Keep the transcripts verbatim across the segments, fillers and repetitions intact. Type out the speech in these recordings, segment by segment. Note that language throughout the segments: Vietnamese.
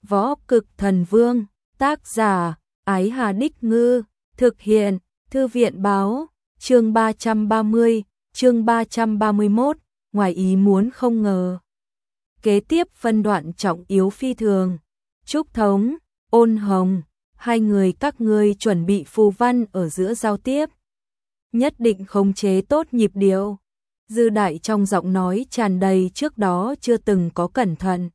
Võ Cực Thần Vương, tác giả, Ái Hà Đích Ngư, thực hiện, Thư viện Báo, chương ba trăm ba mươi, chương ba trăm ba mươi mốt, ngoài ý muốn không ngờ. Kế tiếp phân đoạn trọng yếu phi thường. Trúc Thống, Ôn Hồng, hai người các ngươi chuẩn bị phù văn ở giữa giao tiếp. Nhất định khống chế tốt nhịp điệu. Dư Đại trong giọng nói tràn đầy trước đó chưa từng có cẩn thận.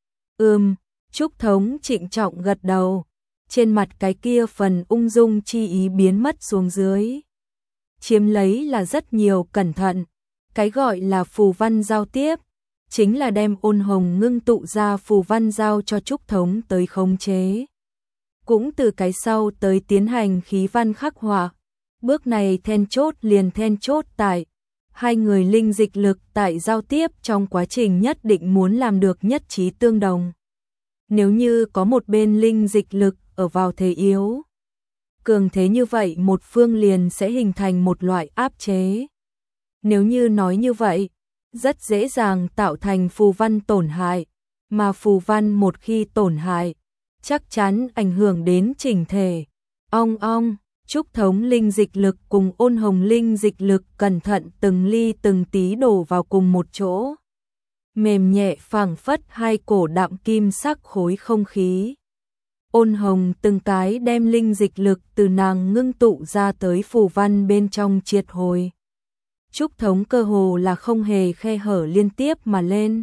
Ừm, Trúc Thống trịnh trọng gật đầu. Trên mặt cái kia phần ung dung chi ý biến mất xuống dưới. Chiếm lấy là rất nhiều cẩn thận. Cái gọi là phù văn giao tiếp, chính là đem Ôn Hồng ngưng tụ ra phù văn giao cho Trúc Thống tới khống chế. Cũng từ cái sau tới tiến hành khí văn khắc họa. Bước này then chốt liền then chốt tại hai người linh dịch lực tại giao tiếp trong quá trình nhất định muốn làm được nhất trí tương đồng. Nếu như có một bên linh dịch lực ở vào thế yếu, cường thế như vậy một phương liền sẽ hình thành một loại áp chế. Nếu như nói như vậy, rất dễ dàng tạo thành phù văn tổn hại, mà phù văn một khi tổn hại, chắc chắn ảnh hưởng đến chỉnh thể. Ong ong, Trúc Thống linh dịch lực cùng Ôn Hồng linh dịch lực cẩn thận từng ly từng tí đổ vào cùng một chỗ. Mềm nhẹ phảng phất hai cổ đạm kim sắc khối không khí. Ôn Hồng từng cái đem linh dịch lực từ nàng ngưng tụ ra tới phù văn bên trong triệt hồi. Trúc Thống cơ hồ là không hề khe hở liên tiếp mà lên.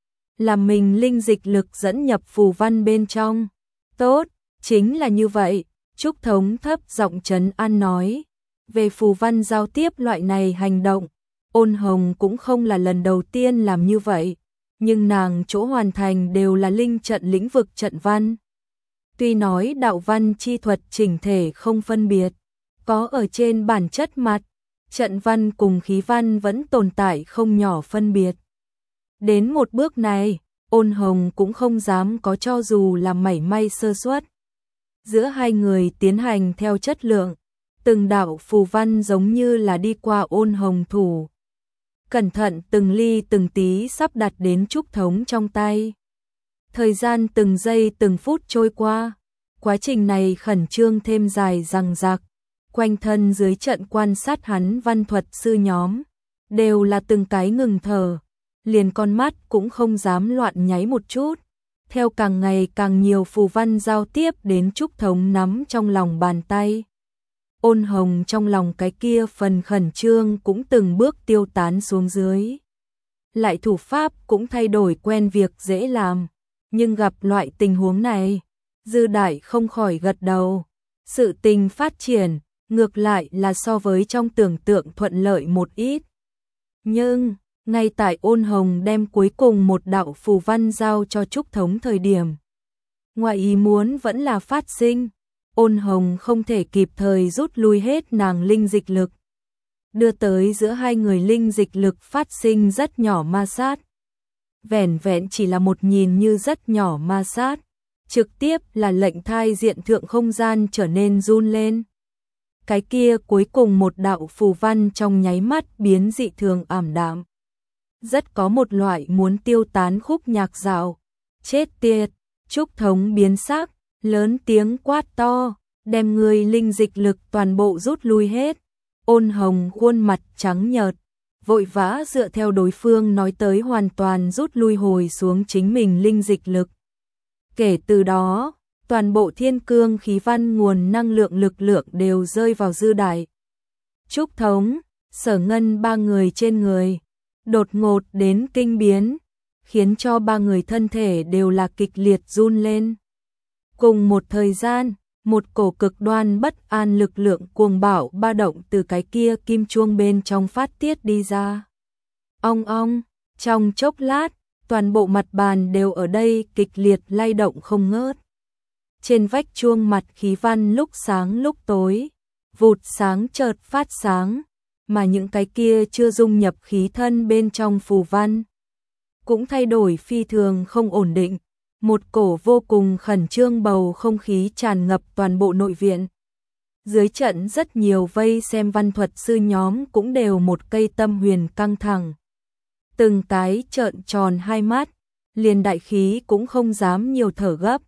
Làm mình linh dịch lực dẫn nhập phù văn bên trong. Tốt, chính là như vậy. Trúc Thống thấp giọng trấn an nói. Về phù văn giao tiếp loại này hành động, Ôn Hồng cũng không là lần đầu tiên làm như vậy. Nhưng nàng chỗ hoàn thành đều là linh trận lĩnh vực trận văn. Tuy nói đạo văn chi thuật chỉnh thể không phân biệt, có ở trên bản chất mặt, trận văn cùng khí văn vẫn tồn tại không nhỏ phân biệt. Đến một bước này, Ôn Hồng cũng không dám có cho dù là mảy may sơ suất. Giữa hai người tiến hành theo chất lượng, từng đạo phù văn giống như là đi qua Ôn Hồng thủ. Cẩn thận từng ly từng tí sắp đặt đến Trúc Thống trong tay. Thời gian từng giây từng phút trôi qua, quá trình này khẩn trương thêm dài dằng dặc. Quanh thân dưới trận quan sát hắn văn thuật sư nhóm, đều là từng cái ngừng thở, liền con mắt cũng không dám loạn nháy một chút. Theo càng ngày càng nhiều phù văn giao tiếp đến Trúc Thống nắm trong lòng bàn tay. Ôn Hồng trong lòng cái kia phần khẩn trương cũng từng bước tiêu tán xuống dưới. Lại thủ pháp cũng thay đổi quen việc dễ làm, nhưng gặp loại tình huống này, Dư Đại không khỏi gật đầu. Sự tình phát triển, ngược lại là so với trong tưởng tượng thuận lợi một ít. Nhưng, ngay tại Ôn Hồng đem cuối cùng một đạo phù văn giao cho Trúc Thống thời điểm, ngoài ý muốn vẫn là phát sinh. Ôn Hồng không thể kịp thời rút lui hết nàng linh dịch lực, đưa tới giữa hai người linh dịch lực phát sinh rất nhỏ ma sát. Vẻn vẹn chỉ là một nhìn như rất nhỏ ma sát, trực tiếp là lệnh thai diện thượng không gian trở nên run lên. Cái kia cuối cùng một đạo phù văn trong nháy mắt biến dị thường ảm đạm. Rất có một loại muốn tiêu tán khúc nhạc dạo. Chết tiệt, Trúc Thống biến sắc, lớn tiếng quát to, đem người linh dịch lực toàn bộ rút lui hết. Ôn Hồng khuôn mặt trắng nhợt, vội vã dựa theo đối phương nói tới hoàn toàn rút lui hồi xuống chính mình linh dịch lực. Kể từ đó, toàn bộ thiên cương khí văn nguồn năng lượng lực lượng đều rơi vào Dư Đại, Trúc Thống, Sở Ngân ba người trên người. Đột ngột đến kinh biến, khiến cho ba người thân thể đều là kịch liệt run lên. Cùng một thời gian, một cổ cực đoan bất an lực lượng cuồng bạo ba động từ cái kia kim chuông bên trong phát tiết đi ra. Ong ong, trong chốc lát, toàn bộ mặt bàn đều ở đây kịch liệt lay động không ngớt. Trên vách chuông mặt khí văn lúc sáng lúc tối, vụt sáng chợt phát sáng, mà những cái kia chưa dung nhập khí thân bên trong phù văn cũng thay đổi phi thường không ổn định. Một cổ vô cùng khẩn trương bầu không khí tràn ngập toàn bộ nội viện. Dưới trận rất nhiều vây xem văn thuật sư nhóm cũng đều một cây tâm huyền căng thẳng. Từng cái trợn tròn hai mắt, liền đại khí cũng không dám nhiều thở gấp,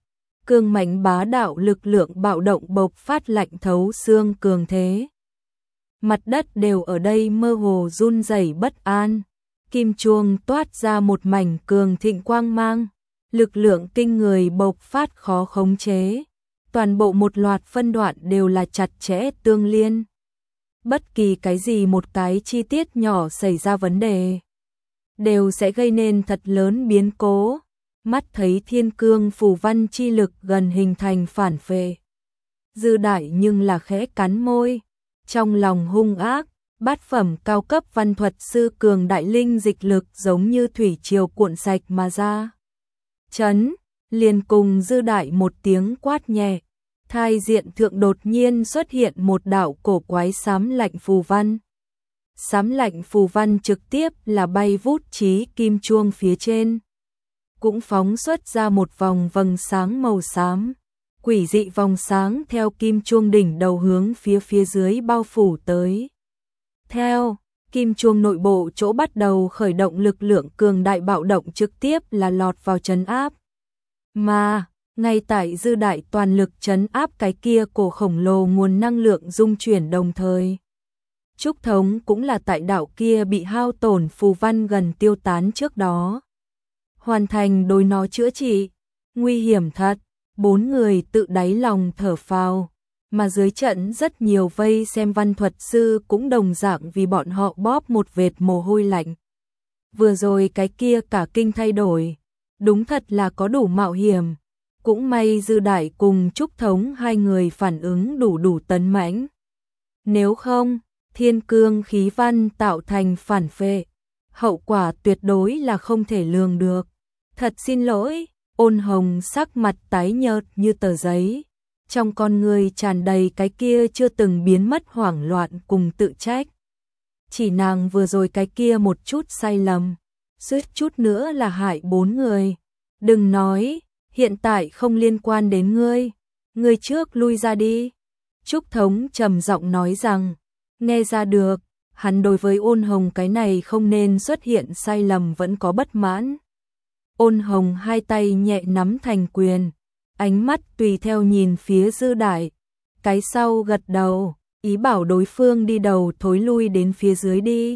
Cương mãnh bá đạo lực lượng bạo động bộc phát lạnh thấu xương cường thế. Mặt đất đều ở đây mơ hồ run rẩy bất an. Kim chuông toát ra một mảnh cường thịnh quang mang, lực lượng kinh người bộc phát khó khống chế. Toàn bộ một loạt phân đoạn đều là chặt chẽ tương liên. Bất kỳ cái gì một cái chi tiết nhỏ xảy ra vấn đề, đều sẽ gây nên thật lớn biến cố. Mắt thấy thiên cương phù văn chi lực gần hình thành phản phệ. Dư Đại nhưng là khẽ cắn môi, trong lòng hung ác, bát phẩm cao cấp văn thuật sư cường đại linh dịch lực giống như thủy triều cuộn sạch mà ra. Chấn, liền cùng Dư Đại một tiếng quát nhẹ, thai diện thượng đột nhiên xuất hiện một đạo cổ quái xám lạnh phù văn. Xám lạnh phù văn trực tiếp là bay vút chí kim chuông phía trên, cũng phóng xuất ra một vòng vầng sáng màu xám. Quỷ dị vòng sáng theo kim chuông đỉnh đầu hướng phía phía dưới bao phủ tới. Theo, kim chuông nội bộ chỗ bắt đầu khởi động lực lượng cường đại bạo động trực tiếp là lọt vào trấn áp. Mà, ngay tại Dư Đại toàn lực trấn áp cái kia cổ khổng lồ nguồn năng lượng dung chuyển đồng thời. Trúc Thống cũng là tại đạo kia bị hao tổn phù văn gần tiêu tán trước đó. Hoàn thành đối nó chữa trị. Nguy hiểm thật, bốn người tự đáy lòng thở phào, mà dưới trận rất nhiều vây xem văn thuật sư cũng đồng dạng vì bọn họ bóp một vệt mồ hôi lạnh. Vừa rồi cái kia cả kinh thay đổi, đúng thật là có đủ mạo hiểm, cũng may Dư Đại cùng Trúc Thống hai người phản ứng đủ đủ tấn mãnh. Nếu không, thiên cương khí văn tạo thành phản phệ, hậu quả tuyệt đối là không thể lường được. Thật xin lỗi. Ôn Hồng sắc mặt tái nhợt như tờ giấy, trong con người tràn đầy cái kia chưa từng biến mất hoảng loạn cùng tự trách. Chỉ nàng vừa rồi cái kia một chút sai lầm, suýt chút nữa là hại bốn người. Đừng nói, hiện tại không liên quan đến ngươi, ngươi trước lui ra đi. Trúc Thống trầm giọng nói rằng, nghe ra được, hắn đối với Ôn Hồng cái này không nên xuất hiện sai lầm vẫn có bất mãn. Ôn Hồng hai tay nhẹ nắm thành quyền, ánh mắt tùy theo nhìn phía Dư Đại, cái sau gật đầu, ý bảo đối phương đi đầu thối lui đến phía dưới đi.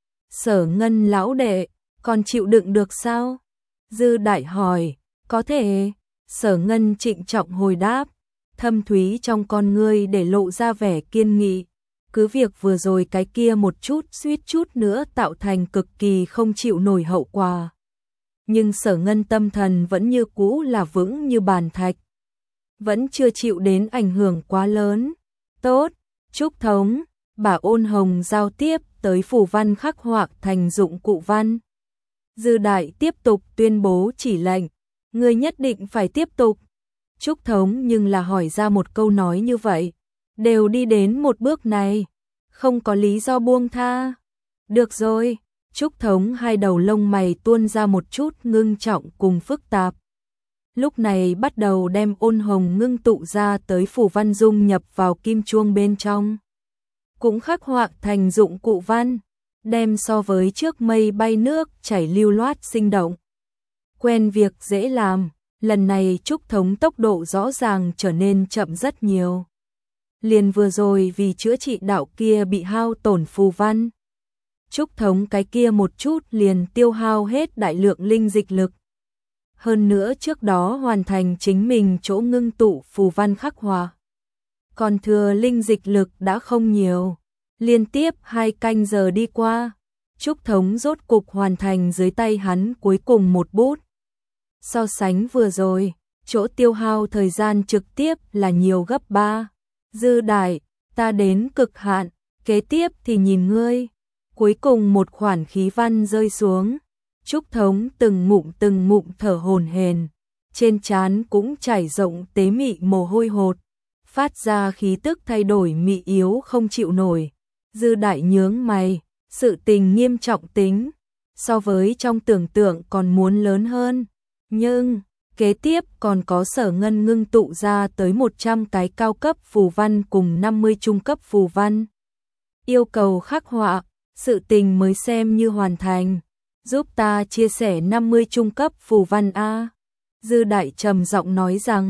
Sở Ngân lão đệ, còn chịu đựng được sao? Dư Đại hỏi, có thể. Sở Ngân trịnh trọng hồi đáp, thâm thúy trong con ngươi để lộ ra vẻ kiên nghị. Cứ việc vừa rồi cái kia một chút suýt chút nữa tạo thành cực kỳ không chịu nổi hậu quả. Nhưng Sở Ngân tâm thần vẫn như cũ là vững như bàn thạch. Vẫn chưa chịu đến ảnh hưởng quá lớn. Tốt, Trúc Thống, bà Ôn Hồng giao tiếp tới phù văn khắc họa thành dụng cụ văn. Dư Đại tiếp tục tuyên bố chỉ lệnh, ngươi nhất định phải tiếp tục. Trúc Thống nhưng là hỏi ra một câu nói như vậy, đều đi đến một bước này, không có lý do buông tha. Được rồi. Trúc Thống hai đầu lông mày tuôn ra một chút ngưng trọng cùng phức tạp. Lúc này bắt đầu đem Ôn Hồng ngưng tụ ra tới phù văn dung nhập vào kim chuông bên trong. Cũng khắc họa thành dụng cụ văn, đem so với trước mây bay nước chảy lưu loát sinh động. Quen việc dễ làm, lần này Trúc Thống tốc độ rõ ràng trở nên chậm rất nhiều. Liền vừa rồi vì chữa trị đạo kia bị hao tổn phù văn. Trúc Thống cái kia một chút liền tiêu hao hết đại lượng linh dịch lực. Hơn nữa trước đó hoàn thành chính mình chỗ ngưng tụ phù văn khắc họa. Còn thừa linh dịch lực đã không nhiều. Liên tiếp hai canh giờ đi qua, Trúc Thống rốt cục hoàn thành dưới tay hắn cuối cùng một bút. So sánh vừa rồi, chỗ tiêu hao thời gian trực tiếp là nhiều gấp ba. Dư Đại, ta đến cực hạn, kế tiếp thì nhìn ngươi. Cuối cùng một khoản khí văn rơi xuống, Trúc Thống từng ngụm từng ngụm thở hổn hển, trên trán cũng chảy rộng tế mị mồ hôi hột, phát ra khí tức thay đổi mị yếu không chịu nổi. Dư Đại nhướng mày, sự tình nghiêm trọng tính, so với trong tưởng tượng còn muốn lớn hơn, nhưng kế tiếp còn có Sở Ngân ngưng tụ ra tới một trăm cái cao cấp phù văn cùng năm mươi trung cấp phù văn. Yêu cầu khắc họa, sự tình mới xem như hoàn thành, giúp ta chia sẻ năm mươi trung cấp phù văn a. Dư Đại trầm giọng nói rằng,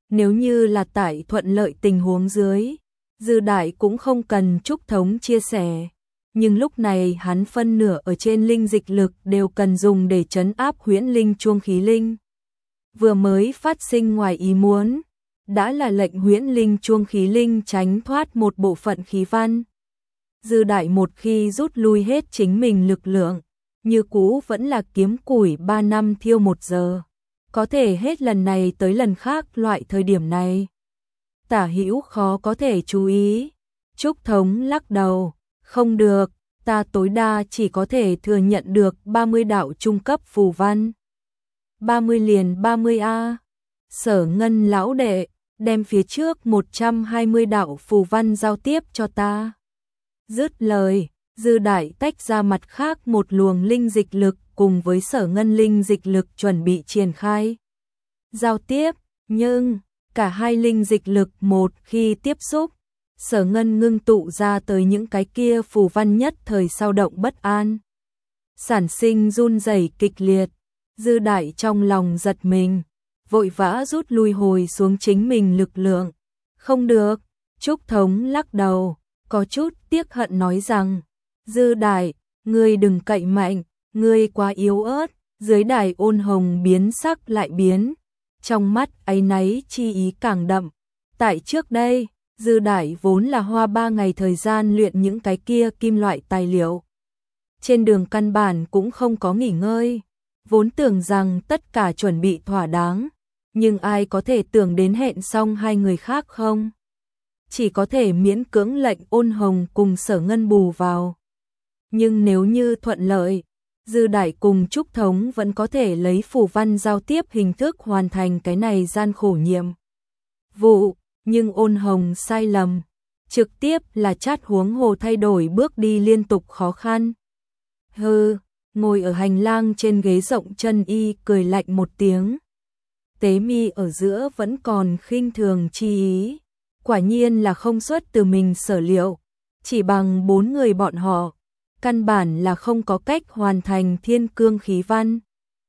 Nếu như là tại thuận lợi tình huống dưới, Dư Đại cũng không cần Trúc Thống chia sẻ. Nhưng lúc này hắn phân nửa ở trên linh dịch lực đều cần dùng để trấn áp huyễn linh chuông khí linh. Vừa mới phát sinh ngoài ý muốn, đã là lệnh huyễn linh chuông khí linh tránh thoát một bộ phận khí văn. Dư Đại một khi rút lui hết chính mình lực lượng, như cũ vẫn là kiếm củi ba năm thiêu một giờ. Có thể hết lần này tới lần khác loại thời điểm này. Tả Hữu khó có thể chú ý. Trúc Thống lắc đầu, không được, ta tối đa chỉ có thể thừa nhận được ba mươi đạo trung cấp phù văn. ba mươi liền ba mươi a. Sở Ngân lão đệ, đem phía trước một trăm hai mươi đạo phù văn giao tiếp cho ta. Dứt lời, Dư Đại tách ra mặt khác một luồng linh dịch lực cùng với Sở Ngân linh dịch lực chuẩn bị triển khai. Giao tiếp, nhưng cả hai linh dịch lực một khi tiếp xúc, Sở Ngân ngưng tụ ra tới những cái kia phù văn nhất thời sao động bất an. Sản sinh run rẩy kịch liệt, Dư Đại trong lòng giật mình, vội vã rút lui hồi xuống chính mình lực lượng. Không được, Trúc Thống lắc đầu, có chút tiếc hận nói rằng, Dư Đại, ngươi đừng cậy mạnh, ngươi quá yếu ớt. Dưới đài Ôn Hồng biến sắc lại biến, trong mắt áy náy chi ý càng đậm. Tại trước đây, Dư Đại vốn là hoa ba ngày thời gian luyện những cái kia kim loại tài liệu. Trên đường căn bản cũng không có nghỉ ngơi, vốn tưởng rằng tất cả chuẩn bị thỏa đáng, nhưng ai có thể tưởng đến hẹn xong hai người khác không? Chỉ có thể miễn cưỡng lệnh Ôn Hồng cùng Sở Ngân bù vào. Nhưng nếu như thuận lợi, Dư Đại cùng Trúc Thống vẫn có thể lấy phù văn giao tiếp hình thức hoàn thành cái này gian khổ nhiệm vụ, nhưng Ôn Hồng sai lầm, trực tiếp là chát huống hồ thay đổi bước đi liên tục khó khăn. Hừ, ngồi ở hành lang trên ghế rộng chân y cười lạnh một tiếng. Tế mi ở giữa vẫn còn khinh thường chi ý, quả nhiên là không xuất từ mình sở liệu, chỉ bằng bốn người bọn họ. Căn bản là không có cách hoàn thành thiên cương khí văn.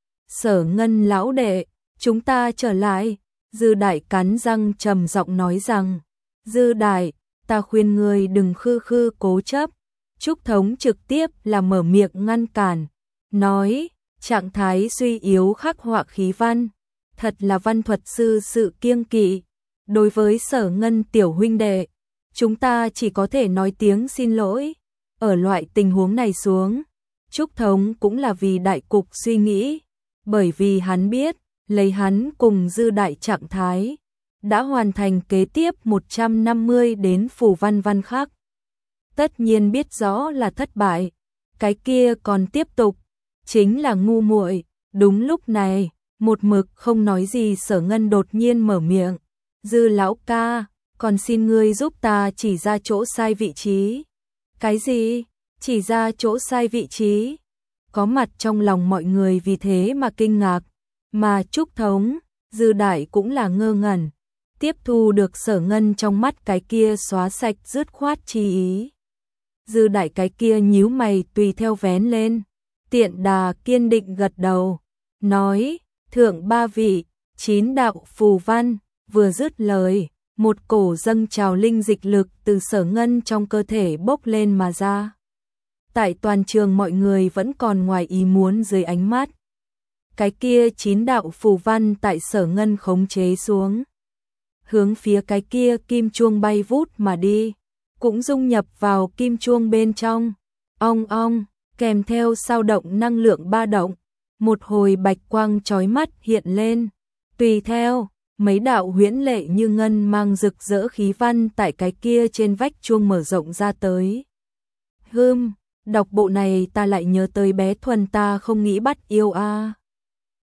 Sở Ngân lão đệ, chúng ta trở lại. Dư Đại cắn răng trầm giọng nói rằng, Dư Đại, ta khuyên ngươi đừng khư khư cố chấp. Trúc Thống trực tiếp là mở miệng ngăn cản, nói, trạng thái suy yếu khắc họa khí văn, thật là văn thuật sư sự kiêng kỵ. Đối với Sở Ngân tiểu huynh đệ, chúng ta chỉ có thể nói tiếng xin lỗi. Ở loại tình huống này xuống, Trúc Thống cũng là vì đại cục suy nghĩ, bởi vì hắn biết, lấy hắn cùng Dư Đại trạng thái, đã hoàn thành kế tiếp một trăm năm mươi đến phù văn văn khác. Tất nhiên biết rõ là thất bại, cái kia còn tiếp tục, chính là ngu muội. Đúng lúc này, một mực không nói gì Sở Ngân đột nhiên mở miệng, Dư lão ca, còn xin ngươi giúp ta chỉ ra chỗ sai vị trí. Cái gì? Chỉ ra chỗ sai vị trí? Có mặt trong lòng mọi người vì thế mà kinh ngạc, mà Trúc Thống, Dư Đại cũng là ngơ ngẩn, tiếp thu được Sở Ngân trong mắt cái kia xóa sạch dứt khoát chi ý. Dư Đại cái kia nhíu mày tùy theo vén lên, tiện đà kiên định gật đầu, nói, thượng ba vị, chín đạo phù văn. Vừa dứt lời, một cổ dâng trào linh dịch lực từ Sở Ngân trong cơ thể bốc lên mà ra. Tại toàn trường mọi người vẫn còn ngoài ý muốn dưới ánh mắt. Cái kia chín đạo phù văn tại Sở Ngân khống chế xuống, hướng phía cái kia kim chuông bay vút mà đi, cũng dung nhập vào kim chuông bên trong. Ong ong, kèm theo sao động năng lượng ba động, một hồi bạch quang chói mắt hiện lên. Tùy theo, mấy đạo huyễn lệ như ngân mang rực rỡ khí văn tại cái kia trên vách chuông mở rộng ra tới. Hừm, đọc bộ này ta lại nhớ tới bé Thuần ta không nghĩ bắt yêu a. À.